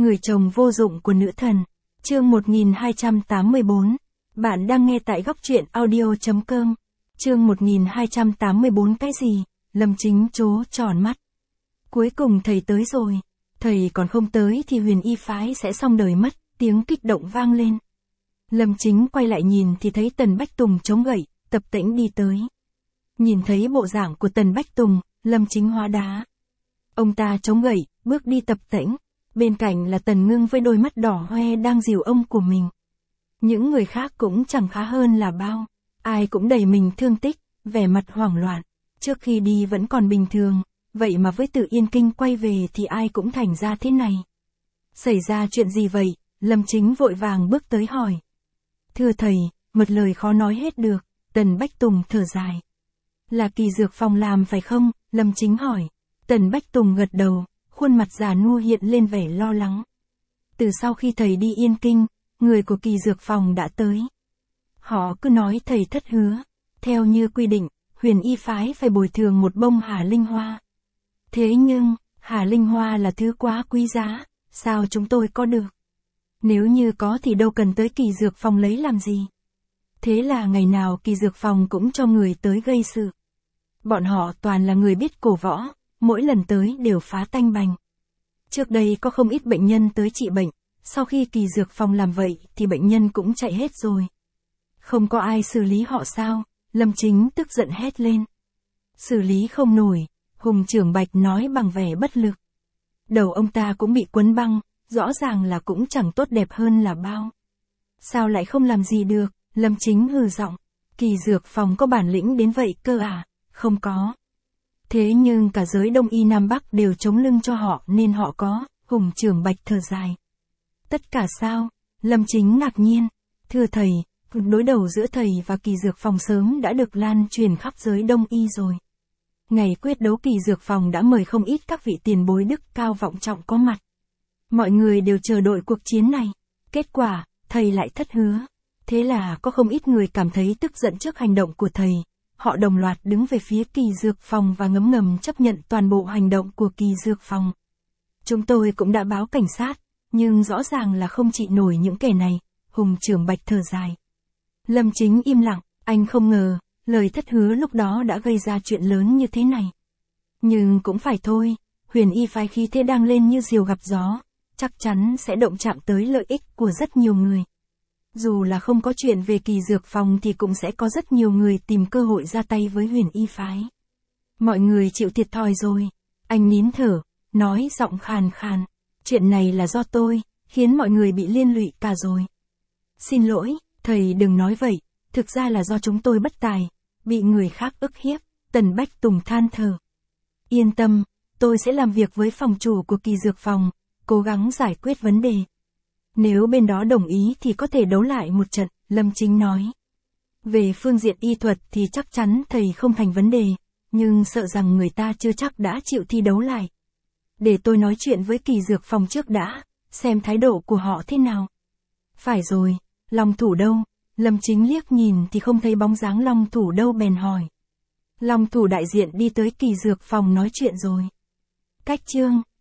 Người chồng vô dụng của nữ thần. Chương 1284. Bạn đang nghe tại góc truyện audio.com. Chương 1284 cái gì? Lâm Chính trố tròn mắt. Cuối cùng thầy tới rồi. Thầy còn không tới thì Huyền Y phái sẽ xong đời mất, tiếng kích động vang lên. Lâm Chính quay lại nhìn thì thấy Tần Bách Tùng chống gậy, tập tễnh đi tới. Nhìn thấy bộ dạng của Tần Bách Tùng, Lâm Chính hóa đá. Ông ta chống gậy, bước đi tập tễnh. Bên cạnh là Tần Ngưng với đôi mắt đỏ hoe đang dìu ông của mình. Những người khác cũng chẳng khá hơn là bao. Ai cũng đầy mình thương tích, vẻ mặt hoảng loạn. Trước khi đi vẫn còn bình thường, vậy mà với Tử Yên Kinh quay về thì ai cũng thành ra thế này. Xảy ra chuyện gì vậy? Lâm Chính vội vàng bước tới hỏi. Thưa thầy, một lời khó nói hết được. Tần Bách Tùng thở dài. Là Kỳ Dược Phòng làm phải không? Lâm Chính hỏi. Tần Bách Tùng gật đầu, khuôn mặt già nua hiện lên vẻ lo lắng. Từ sau khi thầy đi Yên Kinh, người của Kỳ Dược Phòng đã tới. Họ cứ nói thầy thất hứa. Theo như quy định, Huyền Y phái phải bồi thường một bông Hà Linh Hoa. Thế nhưng, Hà Linh Hoa là thứ quá quý giá, sao chúng tôi có được? Nếu như có thì đâu cần tới Kỳ Dược Phòng lấy làm gì? Thế là ngày nào Kỳ Dược Phòng cũng cho người tới gây sự. Bọn họ toàn là người biết cổ võ, mỗi lần tới đều phá tanh bành. Trước đây có không ít bệnh nhân tới trị bệnh, sau khi Kỳ Dược Phòng làm vậy thì bệnh nhân cũng chạy hết rồi. Không có ai xử lý họ sao? Lâm Chính tức giận hét lên. Xử lý không nổi, Hùng Trưởng Bạch nói bằng vẻ bất lực. Đầu ông ta cũng bị quấn băng, rõ ràng là cũng chẳng tốt đẹp hơn là bao. Sao lại không làm gì được? Lâm Chính hừ giọng. Kỳ Dược Phòng có bản lĩnh đến vậy cơ à? Không có. Thế nhưng cả giới Đông Y Nam Bắc đều chống lưng cho họ nên họ có. Hùng Trưởng Bạch thở dài. Tất cả sao? Lâm Chính ngạc nhiên. Thưa thầy, đối đầu giữa thầy và Kỳ Dược Phòng sớm đã được lan truyền khắp giới Đông Y rồi. Ngày quyết đấu Kỳ Dược Phòng đã mời không ít các vị tiền bối đức cao vọng trọng có mặt. Mọi người đều chờ đợi cuộc chiến này. Kết quả, thầy lại thất hứa. Thế là có không ít người cảm thấy tức giận trước hành động của thầy. Họ đồng loạt đứng về phía Kỳ Dược Phòng và ngấm ngầm chấp nhận toàn bộ hành động của Kỳ Dược Phòng. Chúng tôi cũng đã báo cảnh sát, nhưng rõ ràng là không trị nổi những kẻ này. Hùng Trưởng Bạch thở dài. Lâm Chính im lặng, anh không ngờ, lời thất hứa lúc đó đã gây ra chuyện lớn như thế này. Nhưng cũng phải thôi, Huyền Y phái khí thế đang lên như diều gặp gió, chắc chắn sẽ động chạm tới lợi ích của rất nhiều người. Dù là không có chuyện về Kỳ Dược Phòng thì cũng sẽ có rất nhiều người tìm cơ hội ra tay với Huyền Y phái. Mọi người chịu thiệt thòi rồi. Anh nín thở, nói giọng khàn khàn. Chuyện này là do tôi, khiến mọi người bị liên lụy cả rồi. Xin lỗi, thầy đừng nói vậy, thực ra là do chúng tôi bất tài, bị người khác ức hiếp. Tần Bách Tùng than thở. Yên tâm, tôi sẽ làm việc với phòng chủ của Kỳ Dược Phòng, cố gắng giải quyết vấn đề. Nếu bên đó đồng ý thì có thể đấu lại một trận, Lâm Chính nói. Về phương diện y thuật thì chắc chắn thầy không thành vấn đề, nhưng sợ rằng người ta chưa chắc đã chịu thi đấu lại. Để tôi nói chuyện với Kỳ Dược Phòng trước đã, xem thái độ của họ thế nào. Phải rồi, Long Thủ đâu? Lâm Chính liếc nhìn thì không thấy bóng dáng Long Thủ đâu bèn hỏi. Long Thủ đại diện đi tới Kỳ Dược Phòng nói chuyện rồi. Cách chương